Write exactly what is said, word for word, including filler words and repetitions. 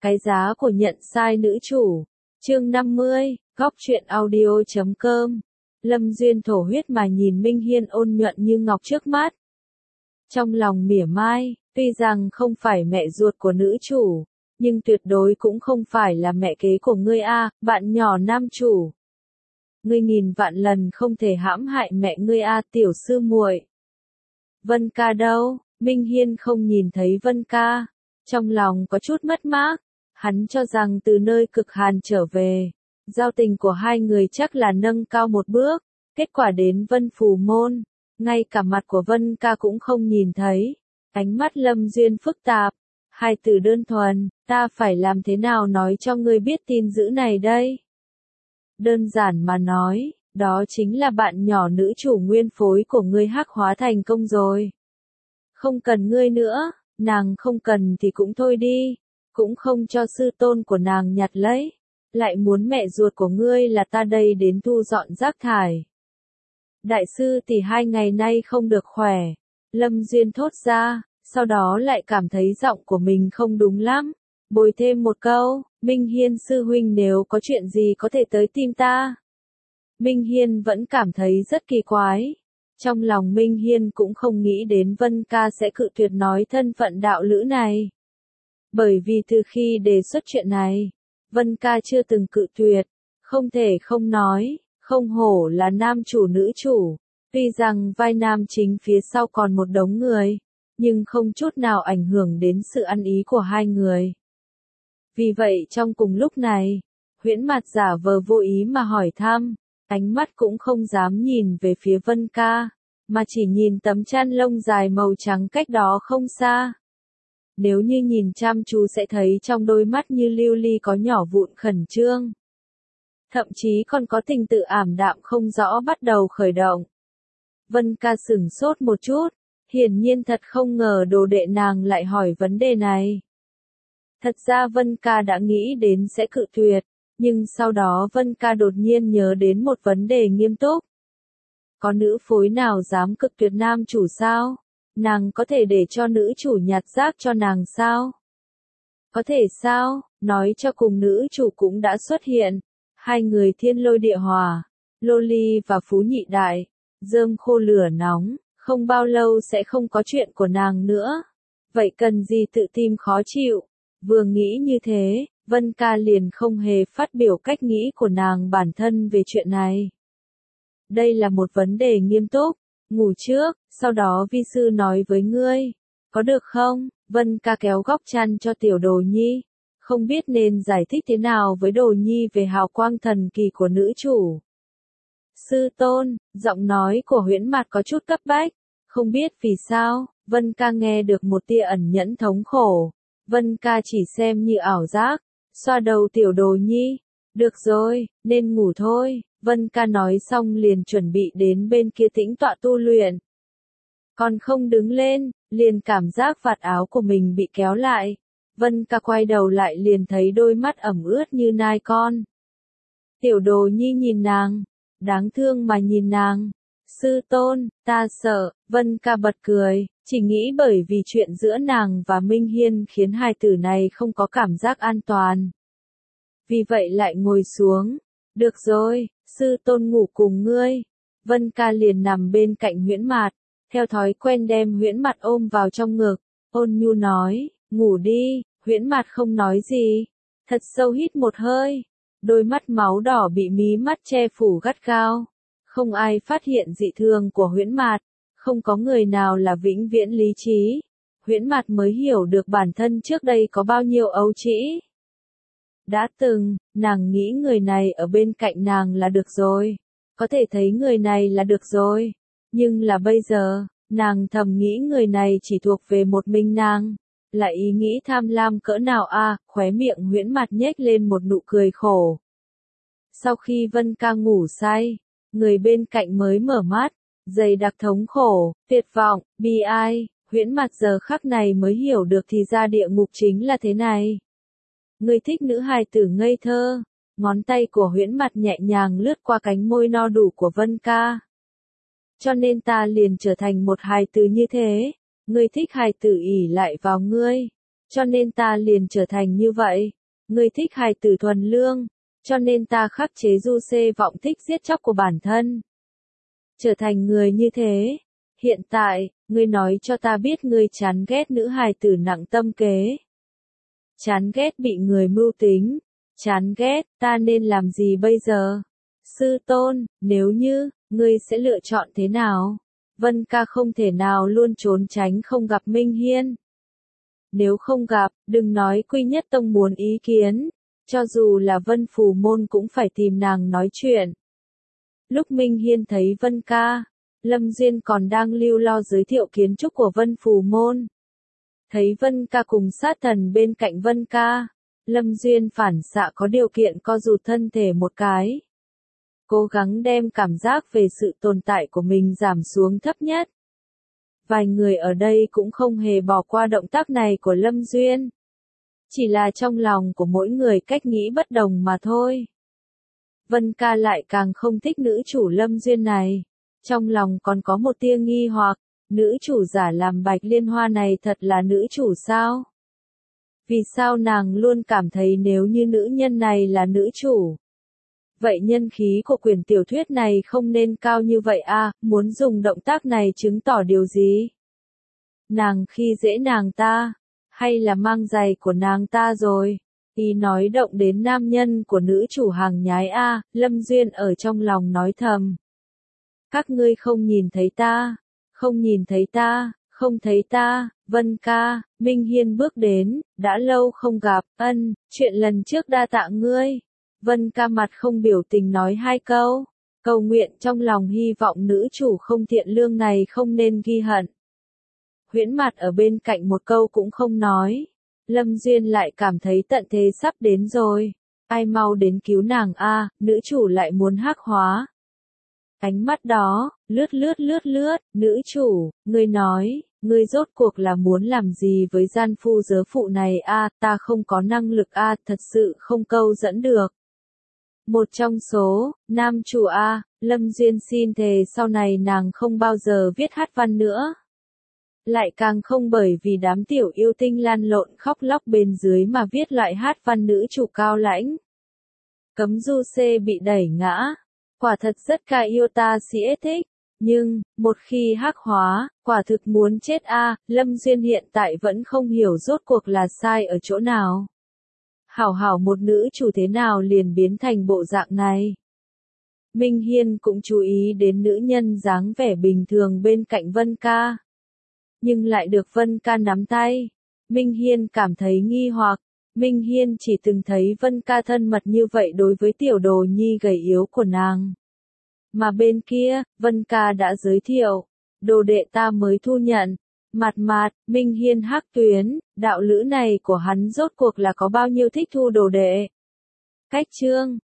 Cái giá của nhận sai nữ chủ. Chương năm mươi, góc truyện audio chấm com. Lâm Duyên thổ huyết mà nhìn Minh Hiên ôn nhuận như ngọc trước mắt. Trong lòng mỉa mai, tuy rằng không phải mẹ ruột của nữ chủ, nhưng tuyệt đối cũng không phải là mẹ kế của ngươi a, bạn nhỏ nam chủ. Ngươi nghìn vạn lần không thể hãm hại mẹ ngươi a, tiểu sư muội. Vân ca đâu? Minh Hiên không nhìn thấy Vân ca, trong lòng có chút mất mát. Hắn cho rằng từ nơi cực hàn trở về, giao tình của hai người chắc là nâng cao một bước. Kết quả đến Vân Phù Môn, ngay cả mặt của Vân ca cũng không nhìn thấy. Ánh mắt Lâm Duyên phức tạp, hai từ đơn thuần, ta phải làm thế nào nói cho ngươi biết tin dữ này đây? Đơn giản mà nói, đó chính là bạn nhỏ nữ chủ nguyên phối của ngươi hắc hóa thành công rồi. Không cần ngươi nữa, nàng không cần thì cũng thôi đi, cũng không cho sư tôn của nàng nhặt lấy, lại muốn mẹ ruột của ngươi là ta đây đến thu dọn rác thải. Đại sư tỷ hai ngày nay không được khỏe, Lâm Duyên thốt ra, sau đó lại cảm thấy giọng của mình không đúng lắm, bồi thêm một câu, Minh Hiên sư huynh nếu có chuyện gì có thể tới tìm ta. Minh Hiên vẫn cảm thấy rất kỳ quái. Trong lòng Minh Hiên cũng không nghĩ đến Vân ca sẽ cự tuyệt nói thân phận đạo lữ này. Bởi vì từ khi đề xuất chuyện này, Vân ca chưa từng cự tuyệt, không thể không nói, không hổ là nam chủ nữ chủ. Tuy rằng vai nam chính phía sau còn một đống người, nhưng không chút nào ảnh hưởng đến sự ăn ý của hai người. Vì vậy trong cùng lúc này, Huyễn Mạt giả vờ vô ý mà hỏi thăm, ánh mắt cũng không dám nhìn về phía Vân ca, mà chỉ nhìn tấm chăn lông dài màu trắng cách đó không xa. Nếu như nhìn chăm chú sẽ thấy trong đôi mắt như lưu ly có nhỏ vụn khẩn trương. Thậm chí còn có tình tự ảm đạm không rõ bắt đầu khởi động. Vân ca sửng sốt một chút, hiển nhiên thật không ngờ đồ đệ nàng lại hỏi vấn đề này. Thật ra Vân ca đã nghĩ đến sẽ cự tuyệt, nhưng sau đó Vân ca đột nhiên nhớ đến một vấn đề nghiêm túc. Có nữ phối nào dám cực tuyệt nam chủ sao? Nàng có thể để cho nữ chủ nhặt rác cho nàng sao? Có thể sao? Nói cho cùng nữ chủ cũng đã xuất hiện. Hai người thiên lôi địa hòa, Lô Ly và Phú Nhị Đại, rơm khô lửa nóng, không bao lâu sẽ không có chuyện của nàng nữa. Vậy cần gì tự tìm khó chịu? Vừa nghĩ như thế, Vân ca liền không hề phát biểu cách nghĩ của nàng bản thân về chuyện này. Đây là một vấn đề nghiêm túc, ngủ trước, sau đó vi sư nói với ngươi, có được không? Vân ca kéo góc chăn cho tiểu đồ nhi, không biết nên giải thích thế nào với đồ nhi về hào quang thần kỳ của nữ chủ. Sư tôn, giọng nói của Huyễn Mạt có chút cấp bách, không biết vì sao, Vân ca nghe được một tia ẩn nhẫn thống khổ. Vân ca chỉ xem như ảo giác, xoa đầu tiểu đồ nhi, được rồi, nên ngủ thôi. Vân ca nói xong liền chuẩn bị đến bên kia tĩnh tọa tu luyện. Còn không đứng lên, liền cảm giác vạt áo của mình bị kéo lại. Vân ca quay đầu lại liền thấy đôi mắt ẩm ướt như nai con. Tiểu đồ nhi nhìn nàng, đáng thương mà nhìn nàng. Sư tôn, ta sợ, Vân ca bật cười, chỉ nghĩ bởi vì chuyện giữa nàng và Minh Hiên khiến hai tử này không có cảm giác an toàn. Vì vậy lại ngồi xuống. Được rồi, sư tôn ngủ cùng ngươi. Vân ca liền nằm bên cạnh Huyễn Mạt, theo thói quen đem Huyễn Mạt ôm vào trong ngực, ôn nhu nói, ngủ đi. Huyễn Mạt không nói gì, thật sâu hít một hơi, đôi mắt máu đỏ bị mí mắt che phủ gắt gao. Không ai phát hiện dị thường của Huyễn Mạt, không có người nào là vĩnh viễn lý trí. Huyễn Mạt mới hiểu được bản thân trước đây có bao nhiêu ấu trĩ. Đã từng, nàng nghĩ người này ở bên cạnh nàng là được rồi, có thể thấy người này là được rồi, nhưng là bây giờ, nàng thầm nghĩ người này chỉ thuộc về một mình nàng, là ý nghĩ tham lam cỡ nào a, à, khóe miệng Huyễn Mạt nhếch lên một nụ cười khổ. Sau khi Vân ca ngủ say, người bên cạnh mới mở mắt, dày đặc thống khổ, tuyệt vọng, bi ai, Huyễn Mạt giờ khắc này mới hiểu được thì ra địa ngục chính là thế này. Ngươi thích nữ hài tử ngây thơ, ngón tay của Huyễn Mạt nhẹ nhàng lướt qua cánh môi no đủ của Vân ca. Cho nên ta liền trở thành một hài tử như thế, ngươi thích hài tử ỷ lại vào ngươi, cho nên ta liền trở thành như vậy. Ngươi thích hài tử thuần lương, cho nên ta khắc chế du xê vọng thích giết chóc của bản thân. Trở thành người như thế. Hiện tại, ngươi nói cho ta biết ngươi chán ghét nữ hài tử nặng tâm kế. Chán ghét bị người mưu tính. Chán ghét, ta nên làm gì bây giờ? Sư tôn, nếu như, ngươi sẽ lựa chọn thế nào? Vân ca không thể nào luôn trốn tránh không gặp Minh Hiên. Nếu không gặp, đừng nói Quy Nhất Tông muốn ý kiến, cho dù là Vân Phù Môn cũng phải tìm nàng nói chuyện. Lúc Minh Hiên thấy Vân ca, Lâm Duyên còn đang lưu lo giới thiệu kiến trúc của Vân Phù Môn. Thấy Vân ca cùng sát thần bên cạnh Vân ca, Lâm Duyên phản xạ có điều kiện co rụt thân thể một cái. Cố gắng đem cảm giác về sự tồn tại của mình giảm xuống thấp nhất. Vài người ở đây cũng không hề bỏ qua động tác này của Lâm Duyên. Chỉ là trong lòng của mỗi người cách nghĩ bất đồng mà thôi. Vân ca lại càng không thích nữ chủ Lâm Duyên này. Trong lòng còn có một tia nghi hoặc, nữ chủ giả làm Bạch Liên Hoa này thật là nữ chủ sao? Vì sao nàng luôn cảm thấy nếu như nữ nhân này là nữ chủ? Vậy nhân khí của quyển tiểu thuyết này không nên cao như vậy à, muốn dùng động tác này chứng tỏ điều gì? Nàng khi dễ nàng ta, hay là mang giày của nàng ta rồi? Ý nói động đến nam nhân của nữ chủ hàng nhái a, à, Lâm Duyên ở trong lòng nói thầm. Các ngươi không nhìn thấy ta, không nhìn thấy ta, không thấy ta, Vân ca, Minh Hiên bước đến, đã lâu không gặp, ân, chuyện lần trước đa tạ ngươi. Vân ca mặt không biểu tình nói hai câu, cầu nguyện trong lòng hy vọng nữ chủ không thiện lương này không nên ghi hận. Huyễn Mặt ở bên cạnh một câu cũng không nói, Lâm Duyên lại cảm thấy tận thế sắp đến rồi, ai mau đến cứu nàng a, nữ chủ lại muốn hắc hóa. Ánh mắt đó, lướt lướt lướt lướt, nữ chủ, ngươi nói, ngươi rốt cuộc là muốn làm gì với gian phu dớ phụ này a, ta không có năng lực a, thật sự không câu dẫn được. Một trong số, nam chủ a, Lâm Duyên xin thề sau này nàng không bao giờ viết hát văn nữa. Lại càng không bởi vì đám tiểu yêu tinh lan lộn khóc lóc bên dưới mà viết loại hát văn nữ chủ cao lãnh. Cấm du xê bị đẩy ngã. Quả thật rất ca yêu ta sĩ thích, nhưng, một khi hắc hóa, quả thực muốn chết a, Lâm Duyên hiện tại vẫn không hiểu rốt cuộc là sai ở chỗ nào. Hảo hảo một nữ chủ thế nào liền biến thành bộ dạng này. Minh Hiên cũng chú ý đến nữ nhân dáng vẻ bình thường bên cạnh Vân ca. Nhưng lại được Vân ca nắm tay. Minh Hiên cảm thấy nghi hoặc. Minh Hiên chỉ từng thấy Vân ca thân mật như vậy đối với tiểu đồ nhi gầy yếu của nàng. Mà bên kia, Vân ca đã giới thiệu, đồ đệ ta mới thu nhận. Mạt Mạt, Minh Hiên hắc tuyến, đạo lữ này của hắn rốt cuộc là có bao nhiêu thích thu đồ đệ. Cách chương